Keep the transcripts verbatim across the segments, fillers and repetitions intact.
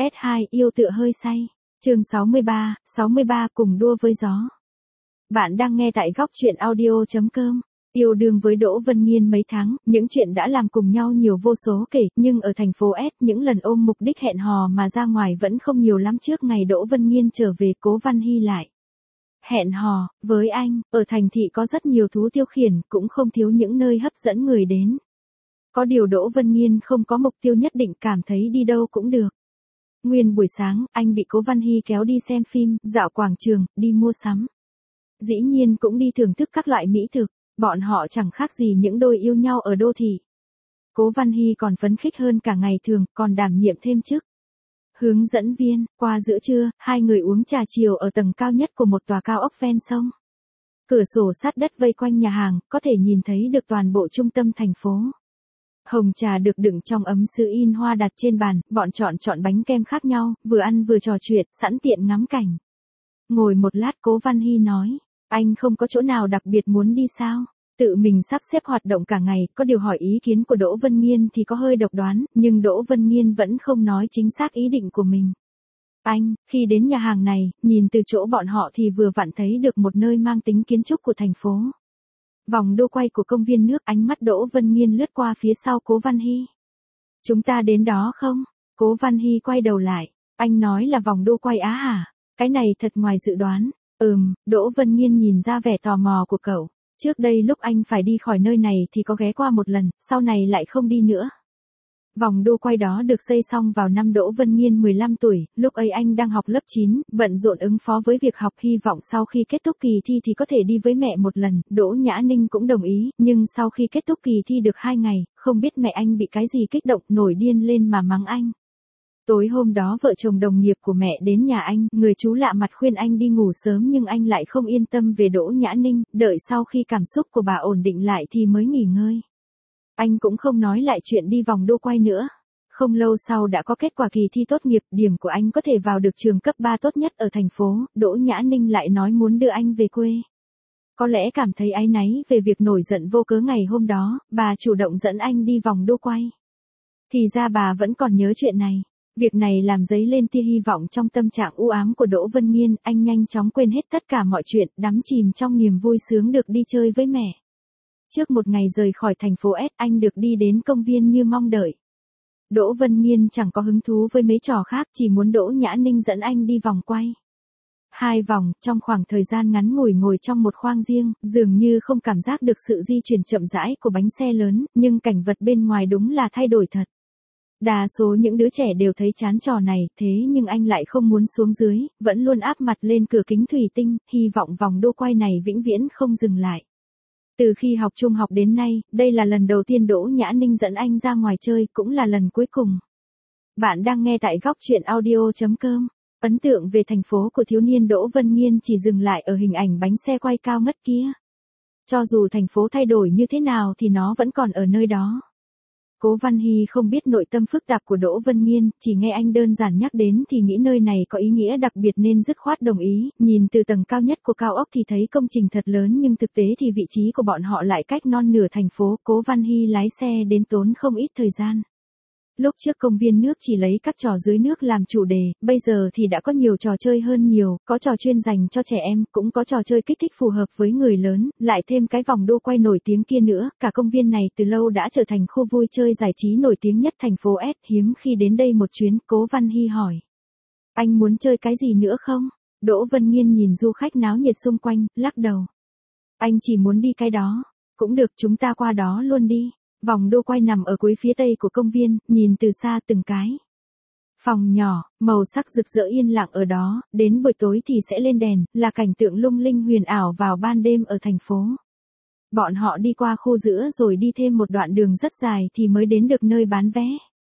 ét hai yêu tựa hơi say. Chương sáu mươi ba, sáu mươi ba cùng đua với gió. Bạn đang nghe tại góc truyện audio chấm com. Yêu đương với Đỗ Vân Nghiên mấy tháng, những chuyện đã làm cùng nhau nhiều vô số kể, nhưng ở thành phố S, những lần ôm mục đích hẹn hò mà ra ngoài vẫn không nhiều lắm. Trước ngày Đỗ Vân Nghiên trở về, Cố Văn Hy lại hẹn hò với anh. Ở thành thị có rất nhiều thú tiêu khiển, cũng không thiếu những nơi hấp dẫn người đến. Có điều Đỗ Vân Nghiên không có mục tiêu nhất định, cảm thấy đi đâu cũng được. Nguyên buổi sáng, anh bị Cố Văn Hy kéo đi xem phim, dạo quảng trường, đi mua sắm. Dĩ nhiên cũng đi thưởng thức các loại mỹ thực, bọn họ chẳng khác gì những đôi yêu nhau ở đô thị. Cố Văn Hy còn phấn khích hơn cả ngày thường, còn đảm nhiệm thêm chức hướng dẫn viên. Qua giữa trưa, hai người uống trà chiều ở tầng cao nhất của một tòa cao ốc ven sông. Cửa sổ sát đất vây quanh nhà hàng, có thể nhìn thấy được toàn bộ trung tâm thành phố. Hồng trà được đựng trong ấm sứ in hoa đặt trên bàn, bọn chọn chọn bánh kem khác nhau, vừa ăn vừa trò chuyện, sẵn tiện ngắm cảnh. Ngồi một lát, Cố Văn Hy nói, anh không có chỗ nào đặc biệt muốn đi sao? Tự mình sắp xếp hoạt động cả ngày, có điều hỏi ý kiến của Đỗ Vân Nghiên thì có hơi độc đoán, nhưng Đỗ Vân Nghiên vẫn không nói chính xác ý định của mình. Anh, khi đến nhà hàng này, nhìn từ chỗ bọn họ thì vừa vặn thấy được một nơi mang tính kiến trúc của thành phố. Vòng đô quay của công viên nước. Ánh mắt Đỗ Vân Nghiên lướt qua phía sau Cố Văn Hy. Chúng ta đến đó không? Cố Văn Hy quay đầu lại. Anh nói là vòng đô quay á hả? Cái này thật ngoài dự đoán. Ừm, Đỗ Vân Nghiên nhìn ra vẻ tò mò của cậu. Trước đây lúc anh phải đi khỏi nơi này thì có ghé qua một lần, sau này lại không đi nữa. Vòng đô quay đó được xây xong vào năm Đỗ Vân Nghiên mười lăm tuổi, lúc ấy anh đang học lớp chín, bận rộn ứng phó với việc học, hy vọng sau khi kết thúc kỳ thi thì có thể đi với mẹ một lần. Đỗ Nhã Ninh cũng đồng ý, nhưng sau khi kết thúc kỳ thi được hai ngày, không biết mẹ anh bị cái gì kích động, nổi điên lên mà mắng anh. Tối hôm đó vợ chồng đồng nghiệp của mẹ đến nhà anh, người chú lạ mặt khuyên anh đi ngủ sớm nhưng anh lại không yên tâm về Đỗ Nhã Ninh, đợi sau khi cảm xúc của bà ổn định lại thì mới nghỉ ngơi. Anh cũng không nói lại chuyện đi vòng đô quay nữa. Không lâu sau đã có kết quả kỳ thi tốt nghiệp, điểm của anh có thể vào được trường cấp ba tốt nhất ở thành phố. Đỗ Nhã Ninh lại nói muốn đưa anh về quê. Có lẽ cảm thấy áy náy về việc nổi giận vô cớ ngày hôm đó, bà chủ động dẫn anh đi vòng đô quay. Thì ra bà vẫn còn nhớ chuyện này. Việc này làm dấy lên tia hy vọng trong tâm trạng u ám của Đỗ Vân Nghiên. Anh nhanh chóng quên hết tất cả mọi chuyện, đắm chìm trong niềm vui sướng được đi chơi với mẹ. Trước một ngày rời khỏi thành phố S, anh được đi đến công viên như mong đợi. Đỗ Vân Nghiên chẳng có hứng thú với mấy trò khác, chỉ muốn Đỗ Nhã Ninh dẫn anh đi vòng quay. Hai vòng, trong khoảng thời gian ngắn ngủi ngồi trong một khoang riêng, dường như không cảm giác được sự di chuyển chậm rãi của bánh xe lớn, nhưng cảnh vật bên ngoài đúng là thay đổi thật. Đa số những đứa trẻ đều thấy chán trò này, thế nhưng anh lại không muốn xuống dưới, vẫn luôn áp mặt lên cửa kính thủy tinh, hy vọng vòng đô quay này vĩnh viễn không dừng lại. Từ khi học trung học đến nay, đây là lần đầu tiên Đỗ Nhã Ninh dẫn anh ra ngoài chơi, cũng là lần cuối cùng. Bạn đang nghe tại góc truyện audio chấm com. Ấn tượng về thành phố của thiếu niên Đỗ Vân Nghiên chỉ dừng lại ở hình ảnh bánh xe quay cao ngất kia. Cho dù thành phố thay đổi như thế nào thì nó vẫn còn ở nơi đó. Cố Văn Hy không biết nội tâm phức tạp của Đỗ Vân Nghiên, chỉ nghe anh đơn giản nhắc đến thì nghĩ nơi này có ý nghĩa đặc biệt nên dứt khoát đồng ý. Nhìn từ tầng cao nhất của cao ốc thì thấy công trình thật lớn, nhưng thực tế thì vị trí của bọn họ lại cách non nửa thành phố. Cố Văn Hy lái xe đến tốn không ít thời gian. Lúc trước công viên nước chỉ lấy các trò dưới nước làm chủ đề, bây giờ thì đã có nhiều trò chơi hơn nhiều, có trò chuyên dành cho trẻ em, cũng có trò chơi kích thích phù hợp với người lớn, lại thêm cái vòng đô quay nổi tiếng kia nữa. Cả công viên này từ lâu đã trở thành khu vui chơi giải trí nổi tiếng nhất thành phố S. Hiếm khi đến đây một chuyến, Cố Văn Hy hỏi. Anh muốn chơi cái gì nữa không? Đỗ Vân Nghiên nhìn du khách náo nhiệt xung quanh, lắc đầu. Anh chỉ muốn đi cái đó. Cũng được, chúng ta qua đó luôn đi. Vòng đô quay nằm ở cuối phía tây của công viên, nhìn từ xa từng cái phòng nhỏ, màu sắc rực rỡ yên lặng ở đó, đến buổi tối thì sẽ lên đèn, là cảnh tượng lung linh huyền ảo vào ban đêm ở thành phố. Bọn họ đi qua khu giữa rồi đi thêm một đoạn đường rất dài thì mới đến được nơi bán vé.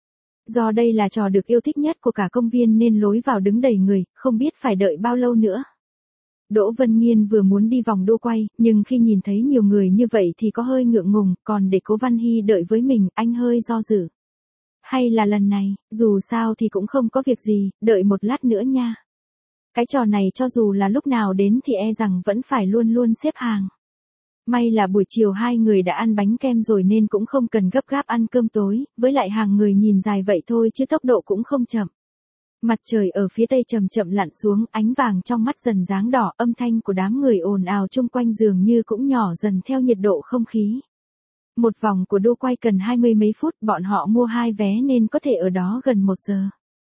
Do đây là trò được yêu thích nhất của cả công viên nên lối vào đứng đầy người, không biết phải đợi bao lâu nữa. Đỗ Vân Nghiên vừa muốn đi vòng đô quay, nhưng khi nhìn thấy nhiều người như vậy thì có hơi ngượng ngùng, còn để Cố Văn Hy đợi với mình, anh hơi do dự. Hay là lần này, dù sao thì cũng không có việc gì, đợi một lát nữa nha. Cái trò này cho dù là lúc nào đến thì e rằng vẫn phải luôn luôn xếp hàng. May là buổi chiều hai người đã ăn bánh kem rồi nên cũng không cần gấp gáp ăn cơm tối, với lại hàng người nhìn dài vậy thôi chứ tốc độ cũng không chậm. Mặt trời ở phía tây chậm chậm lặn xuống, ánh vàng trong mắt dần dáng đỏ, âm thanh của đám người ồn ào chung quanh dường như cũng nhỏ dần theo nhiệt độ không khí. Một vòng của đua quay cần hai mươi mấy phút, bọn họ mua hai vé nên có thể ở đó gần một giờ.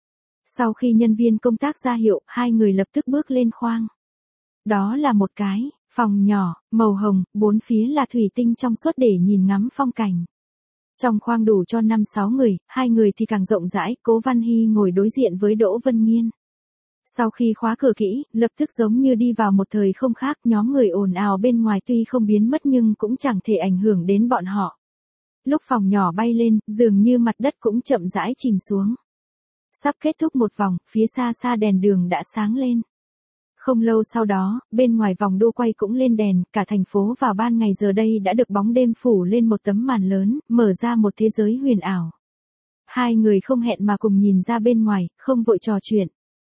Sau khi nhân viên công tác ra hiệu, hai người lập tức bước lên khoang. Đó là một cái phòng nhỏ, màu hồng, bốn phía là thủy tinh trong suốt để nhìn ngắm phong cảnh. Trong khoang đủ cho năm sáu người, hai người thì càng rộng rãi, Cố Văn Hy ngồi đối diện với Đỗ Vân Nghiên. Sau khi khóa cửa kỹ, lập tức giống như đi vào một thời không khác, nhóm người ồn ào bên ngoài tuy không biến mất nhưng cũng chẳng thể ảnh hưởng đến bọn họ. Lúc phòng nhỏ bay lên, dường như mặt đất cũng chậm rãi chìm xuống. Sắp kết thúc một vòng, phía xa xa đèn đường đã sáng lên. Không lâu sau đó, bên ngoài vòng đua quay cũng lên đèn, cả thành phố vào ban ngày giờ đây đã được bóng đêm phủ lên một tấm màn lớn, mở ra một thế giới huyền ảo. Hai người không hẹn mà cùng nhìn ra bên ngoài, không vội trò chuyện.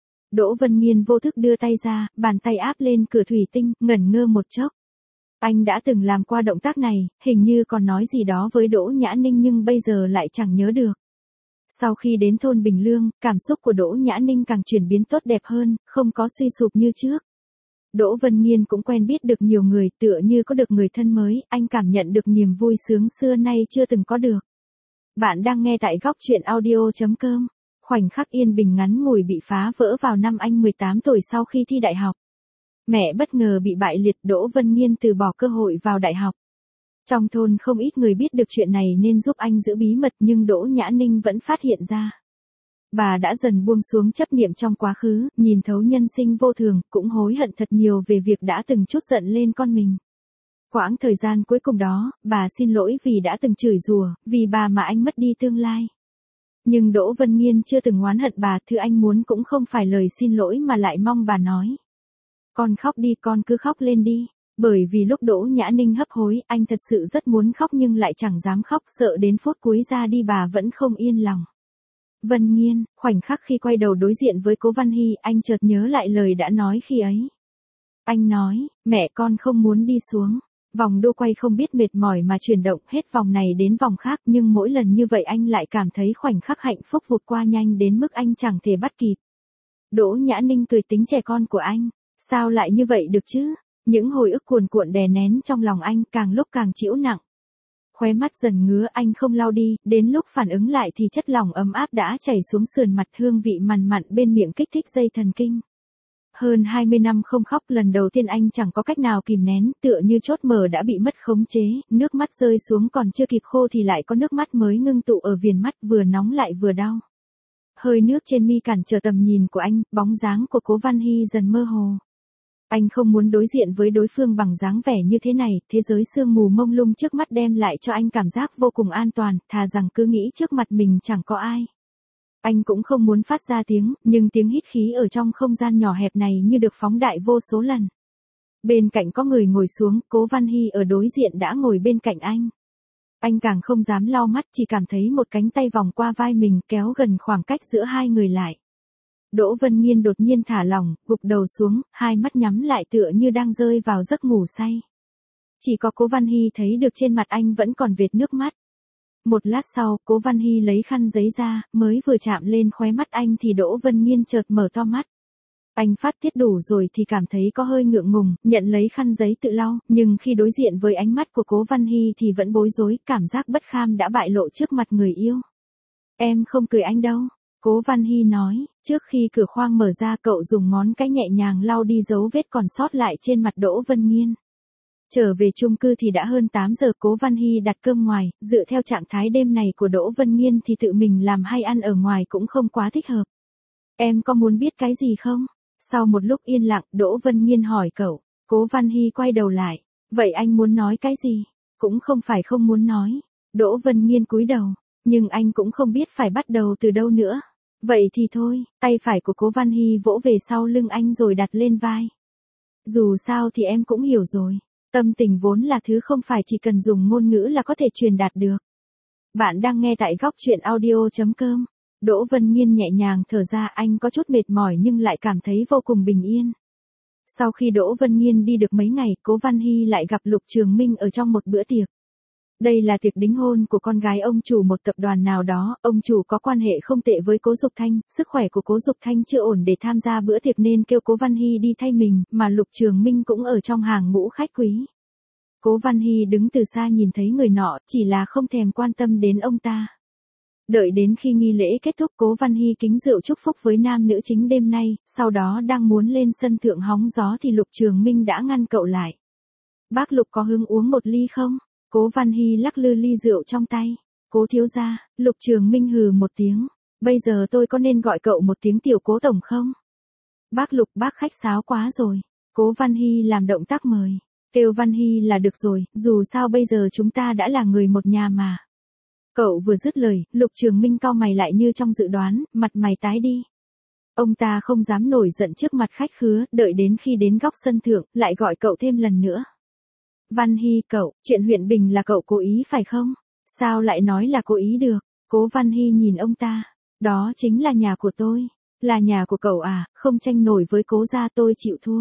Đỗ Vân Nghiên vô thức đưa tay ra, bàn tay áp lên cửa thủy tinh, ngẩn ngơ một chốc. Anh đã từng làm qua động tác này, hình như còn nói gì đó với Đỗ Nhã Ninh nhưng bây giờ lại chẳng nhớ được. Sau khi đến thôn Bình Lương, cảm xúc của Đỗ Nhã Ninh càng chuyển biến tốt đẹp hơn, không có suy sụp như trước. Đỗ Vân Nghiên cũng quen biết được nhiều người, tựa như có được người thân mới, anh cảm nhận được niềm vui sướng xưa nay chưa từng có được. Bạn đang nghe tại góc truyện audio chấm com. Khoảnh khắc yên bình ngắn ngủi bị phá vỡ vào năm anh mười tám tuổi sau khi thi đại học. Mẹ bất ngờ bị bại liệt, Đỗ Vân Nghiên từ bỏ cơ hội vào đại học. Trong thôn không ít người biết được chuyện này nên giúp anh giữ bí mật nhưng Đỗ Nhã Ninh vẫn phát hiện ra. Bà đã dần buông xuống chấp niệm trong quá khứ, nhìn thấu nhân sinh vô thường, cũng hối hận thật nhiều về việc đã từng trút giận lên con mình. Quãng thời gian cuối cùng đó, bà xin lỗi vì đã từng chửi rủa, vì bà mà anh mất đi tương lai. Nhưng Đỗ Vân Nghiên chưa từng oán hận bà, thứ anh muốn cũng không phải lời xin lỗi mà lại mong bà nói. Con khóc đi, con cứ khóc lên đi. Bởi vì lúc Đỗ Nhã Ninh hấp hối, anh thật sự rất muốn khóc nhưng lại chẳng dám khóc, sợ đến phút cuối ra đi bà vẫn không yên lòng. Vân Nghiên, khoảnh khắc khi quay đầu đối diện với Cố Văn Hy, anh chợt nhớ lại lời đã nói khi ấy. Anh nói, mẹ con không muốn đi xuống. Vòng đua quay không biết mệt mỏi mà chuyển động hết vòng này đến vòng khác nhưng mỗi lần như vậy anh lại cảm thấy khoảnh khắc hạnh phúc vụt qua nhanh đến mức anh chẳng thể bắt kịp. Đỗ Nhã Ninh cười tính trẻ con của anh. Sao lại như vậy được chứ? Những hồi ức cuồn cuộn đè nén trong lòng anh càng lúc càng chịu nặng. Khóe mắt dần ngứa anh không lau đi, đến lúc phản ứng lại thì chất lỏng ấm áp đã chảy xuống sườn mặt, hương vị mằn mặn bên miệng kích thích dây thần kinh. Hơn hai mươi năm không khóc, lần đầu tiên anh chẳng có cách nào kìm nén, tựa như chốt mở đã bị mất khống chế, nước mắt rơi xuống còn chưa kịp khô thì lại có nước mắt mới ngưng tụ ở viền mắt, vừa nóng lại vừa đau. Hơi nước trên mi cản trở tầm nhìn của anh, bóng dáng của Cố Văn Hy dần mơ hồ. Anh không muốn đối diện với đối phương bằng dáng vẻ như thế này, thế giới sương mù mông lung trước mắt đem lại cho anh cảm giác vô cùng an toàn, thà rằng cứ nghĩ trước mặt mình chẳng có ai. Anh cũng không muốn phát ra tiếng, nhưng tiếng hít khí ở trong không gian nhỏ hẹp này như được phóng đại vô số lần. Bên cạnh có người ngồi xuống, Cố Văn Hy ở đối diện đã ngồi bên cạnh anh. Anh càng không dám lau mắt, chỉ cảm thấy một cánh tay vòng qua vai mình kéo gần khoảng cách giữa hai người lại. Đỗ Vân Nghiên đột nhiên thả lỏng, gục đầu xuống, hai mắt nhắm lại tựa như đang rơi vào giấc ngủ say. Chỉ có Cố Văn Hy thấy được trên mặt anh vẫn còn vệt nước mắt. Một lát sau, Cố Văn Hy lấy khăn giấy ra, mới vừa chạm lên khóe mắt anh thì Đỗ Vân Nghiên chợt mở to mắt. Anh phát tiết đủ rồi thì cảm thấy có hơi ngượng ngùng, nhận lấy khăn giấy tự lau, nhưng khi đối diện với ánh mắt của Cố Văn Hy thì vẫn bối rối, cảm giác bất kham đã bại lộ trước mặt người yêu. Em không cười anh đâu. Cố Văn Hy nói, trước khi cửa khoang mở ra cậu dùng ngón cái nhẹ nhàng lau đi dấu vết còn sót lại trên mặt Đỗ Vân Nghiên. Trở về chung cư thì đã hơn tám giờ, Cố Văn Hy đặt cơm ngoài, dựa theo trạng thái đêm này của Đỗ Vân Nghiên thì tự mình làm hay ăn ở ngoài cũng không quá thích hợp. Em có muốn biết cái gì không? Sau một lúc yên lặng, Đỗ Vân Nghiên hỏi cậu. Cố Văn Hy quay đầu lại. Vậy anh muốn nói cái gì? Cũng không phải không muốn nói. Đỗ Vân Nghiên cúi đầu. Nhưng anh cũng không biết phải bắt đầu từ đâu nữa. Vậy thì thôi, tay phải của Cố Văn Hy vỗ về sau lưng anh rồi đặt lên vai. Dù sao thì em cũng hiểu rồi. Tâm tình vốn là thứ không phải chỉ cần dùng ngôn ngữ là có thể truyền đạt được. Bạn đang nghe tại góc truyện audio chấm com. Đỗ Vân Nghiên nhẹ nhàng thở ra, anh có chút mệt mỏi nhưng lại cảm thấy vô cùng bình yên. Sau khi Đỗ Vân Nghiên đi được mấy ngày, Cố Văn Hy lại gặp Lục Trường Minh ở trong một bữa tiệc. Đây là tiệc đính hôn của con gái ông chủ một tập đoàn nào đó, ông chủ có quan hệ không tệ với Cố Dục Thanh, sức khỏe của Cố Dục Thanh chưa ổn để tham gia bữa tiệc nên kêu Cố Văn Hy đi thay mình, mà Lục Trường Minh cũng ở trong hàng ngũ khách quý. Cố Văn Hy đứng từ xa nhìn thấy người nọ, chỉ là không thèm quan tâm đến ông ta. Đợi đến khi nghi lễ kết thúc, Cố Văn Hy kính rượu chúc phúc với nam nữ chính đêm nay, sau đó đang muốn lên sân thượng hóng gió thì Lục Trường Minh đã ngăn cậu lại. Bác Lục có hứng uống một ly không? Cố Văn Hy lắc lư ly rượu trong tay. Cố thiếu gia, Lục Trường Minh hừ một tiếng. Bây giờ tôi có nên gọi cậu một tiếng tiểu Cố tổng không? Bác Lục, bác khách sáo quá rồi. Cố Văn Hy làm động tác mời. Kêu Văn Hy là được rồi, dù sao bây giờ chúng ta đã là người một nhà mà. Cậu vừa dứt lời, Lục Trường Minh cau mày lại như trong dự đoán, mặt mày tái đi. Ông ta không dám nổi giận trước mặt khách khứa, đợi đến khi đến góc sân thượng, lại gọi cậu thêm lần nữa. Văn Hy, cậu, chuyện huyện Bình là cậu cố ý phải không? Sao lại nói là cố ý được? Cố Văn Hy nhìn ông ta. Đó chính là nhà của tôi. Là nhà của cậu à, không tranh nổi với Cố gia tôi chịu thua.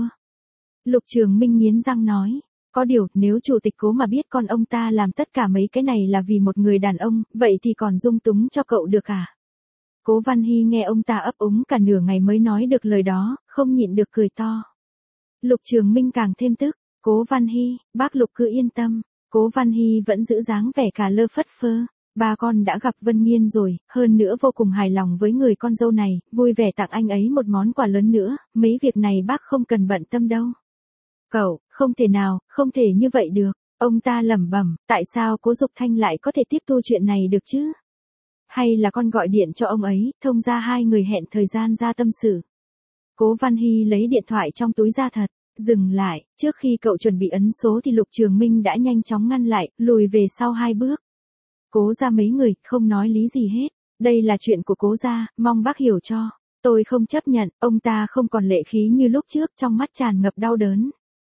Lục Trường Minh nghiến răng nói. Có điều, nếu chủ tịch Cố mà biết con ông ta làm tất cả mấy cái này là vì một người đàn ông, vậy thì còn dung túng cho cậu được à? Cố Văn Hy nghe ông ta ấp úng cả nửa ngày mới nói được lời đó, không nhịn được cười to. Lục Trường Minh càng thêm tức. Cố Văn Hy, bác Lục cứ yên tâm. Cố Văn Hy vẫn giữ dáng vẻ cả lơ phất phơ. Ba con đã gặp Vân Nghiên rồi, hơn nữa vô cùng hài lòng với người con dâu này, vui vẻ tặng anh ấy một món quà lớn nữa, mấy việc này bác không cần bận tâm đâu. Cậu, không thể nào, không thể như vậy được. Ông ta lẩm bẩm, tại sao Cố Dục Thanh lại có thể tiếp thu chuyện này được chứ? Hay là con gọi điện cho ông ấy, thông ra hai người hẹn thời gian ra tâm sự. Cố Văn Hy lấy điện thoại trong túi ra thật. Dừng lại, trước khi cậu chuẩn bị ấn số thì Lục Trường Minh đã nhanh chóng ngăn lại, lùi về sau hai bước. Cố gia mấy người, không nói lý gì hết. Đây là chuyện của Cố gia, mong bác hiểu cho. Tôi không chấp nhận, ông ta không còn lệ khí như lúc trước, trong mắt tràn ngập đau đớn.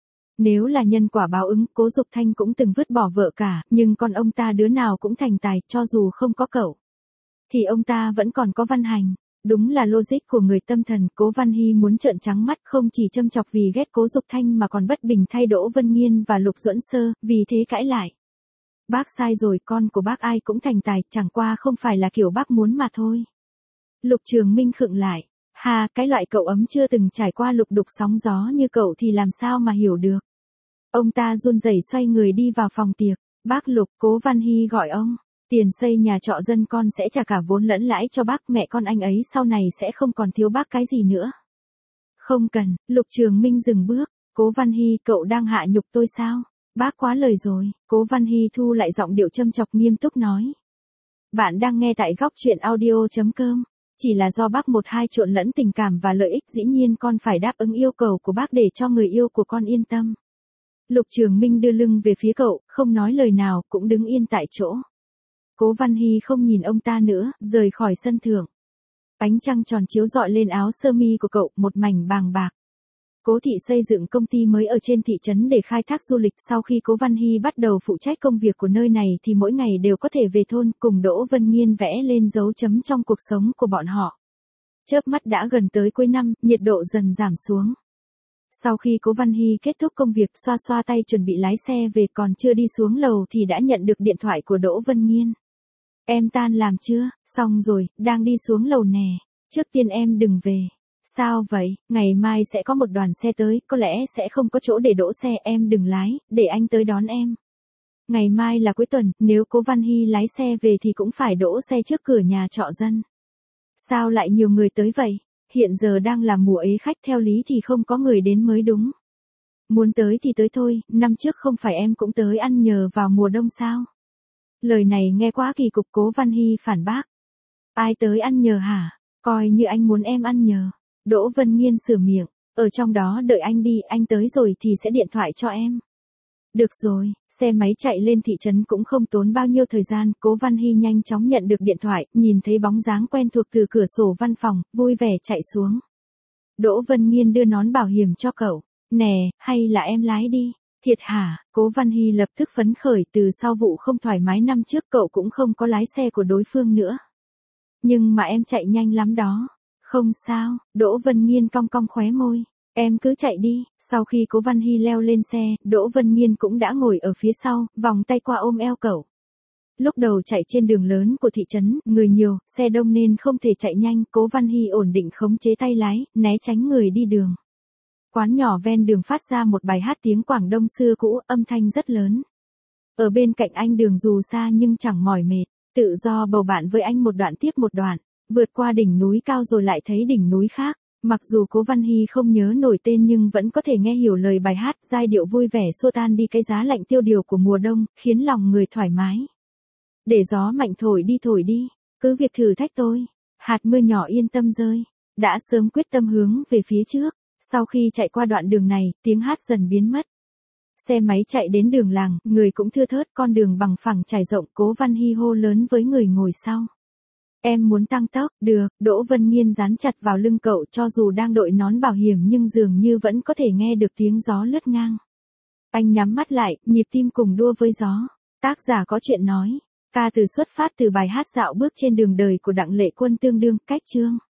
Nếu là nhân quả báo ứng, Cố Dục Thanh cũng từng vứt bỏ vợ cả, nhưng con ông ta đứa nào cũng thành tài, cho dù không có cậu. Thì ông ta vẫn còn có Văn Hành. Đúng là logic của người tâm thần, Cố Văn Hy muốn trợn trắng mắt không chỉ châm chọc vì ghét Cố Dục Thanh mà còn bất bình thay Đỗ Vân Nghiên và Lục Duẫn Sơ, vì thế cãi lại. Bác sai rồi, con của bác ai cũng thành tài, chẳng qua không phải là kiểu bác muốn mà thôi. Lục Trường Minh khựng lại. Hà, cái loại cậu ấm chưa từng trải qua lục đục sóng gió như cậu thì làm sao mà hiểu được. Ông ta run rẩy xoay người đi vào phòng tiệc. Bác Lục, Cố Văn Hy gọi ông. Tiền xây nhà trọ dân con sẽ trả cả vốn lẫn lãi cho bác, mẹ con anh ấy sau này sẽ không còn thiếu bác cái gì nữa. Không cần, Lục Trường Minh dừng bước. Cố Văn Hy, cậu đang hạ nhục tôi sao? Bác quá lời rồi. Cố Văn Hy thu lại giọng điệu châm chọc nghiêm túc nói. Bạn đang nghe tại góc truyện audio chấm com. Chỉ là do bác một hai trộn lẫn tình cảm và lợi ích, dĩ nhiên con phải đáp ứng yêu cầu của bác để cho người yêu của con yên tâm. Lục Trường Minh đưa lưng về phía cậu, không nói lời nào, cũng đứng yên tại chỗ. Cố Văn Hy không nhìn ông ta nữa, rời khỏi sân thượng. Ánh trăng tròn chiếu rọi lên áo sơ mi của cậu, một mảnh bàng bạc. Cố Thị xây dựng công ty mới ở trên thị trấn để khai thác du lịch. Sau khi Cố Văn Hy bắt đầu phụ trách công việc của nơi này thì mỗi ngày đều có thể về thôn cùng Đỗ Vân Nghiên vẽ lên dấu chấm trong cuộc sống của bọn họ. Chớp mắt đã gần tới cuối năm, nhiệt độ dần giảm xuống. Sau khi Cố Văn Hy kết thúc công việc, xoa xoa tay chuẩn bị lái xe về, còn chưa đi xuống lầu thì đã nhận được điện thoại của Đỗ Vân Nghiên. Em tan làm chưa? Xong rồi, đang đi xuống lầu nè. Trước tiên em đừng về. Sao vậy? Ngày mai sẽ có một đoàn xe tới, có lẽ sẽ không có chỗ để đỗ xe, em đừng lái, để anh tới đón em. Ngày mai là cuối tuần, nếu Cố Văn Hy lái xe về thì cũng phải đỗ xe trước cửa nhà trọ dân. Sao lại nhiều người tới vậy? Hiện giờ đang là mùa ế khách, theo lý thì không có người đến mới đúng. Muốn tới thì tới thôi, năm trước không phải em cũng tới ăn nhờ vào mùa đông sao? Lời này nghe quá kỳ cục. Cố Văn Hy phản bác. Ai tới ăn nhờ hả? Coi như anh muốn em ăn nhờ. Đỗ Vân Nghiên sửa miệng. Ở trong đó đợi anh đi, anh tới rồi thì sẽ điện thoại cho em. Được rồi, xe máy chạy lên thị trấn cũng không tốn bao nhiêu thời gian. Cố Văn Hy nhanh chóng nhận được điện thoại, nhìn thấy bóng dáng quen thuộc từ cửa sổ văn phòng, vui vẻ chạy xuống. Đỗ Vân Nghiên đưa nón bảo hiểm cho cậu. Nè, hay là em lái đi? Thiệt hả? Cố Văn Hy lập tức phấn khởi, từ sau vụ không thoải mái năm trước cậu cũng không có lái xe của đối phương nữa. Nhưng mà em chạy nhanh lắm đó. Không sao, Đỗ Vân Nghiên cong cong khóe môi. Em cứ chạy đi. Sau khi Cố Văn Hy leo lên xe, Đỗ Vân Nghiên cũng đã ngồi ở phía sau, vòng tay qua ôm eo cậu. Lúc đầu chạy trên đường lớn của thị trấn, người nhiều, xe đông nên không thể chạy nhanh, Cố Văn Hy ổn định khống chế tay lái, né tránh người đi đường. Quán nhỏ ven đường phát ra một bài hát tiếng Quảng Đông xưa cũ, âm thanh rất lớn. Ở bên cạnh anh đường dù xa nhưng chẳng mỏi mệt, tự do bầu bạn với anh một đoạn tiếp một đoạn, vượt qua đỉnh núi cao rồi lại thấy đỉnh núi khác. Mặc dù Cố Văn Hy không nhớ nổi tên nhưng vẫn có thể nghe hiểu lời bài hát, giai điệu vui vẻ xua tan đi cái giá lạnh tiêu điều của mùa đông, khiến lòng người thoải mái. Để gió mạnh thổi đi thổi đi, cứ việc thử thách tôi, hạt mưa nhỏ yên tâm rơi, đã sớm quyết tâm hướng về phía trước. Sau khi chạy qua đoạn đường này, tiếng hát dần biến mất. Xe máy chạy đến đường làng, người cũng thưa thớt, con đường bằng phẳng trải rộng, Cố Văn Hy hô lớn với người ngồi sau. Em muốn tăng tốc, được, Đỗ Vân Nghiên dán chặt vào lưng cậu, cho dù đang đội nón bảo hiểm nhưng dường như vẫn có thể nghe được tiếng gió lướt ngang. Anh nhắm mắt lại, nhịp tim cùng đua với gió. Tác giả có chuyện nói, ca từ xuất phát từ bài hát Dạo bước trên đường đời của Đặng Lệ Quân tương đương, cách chương.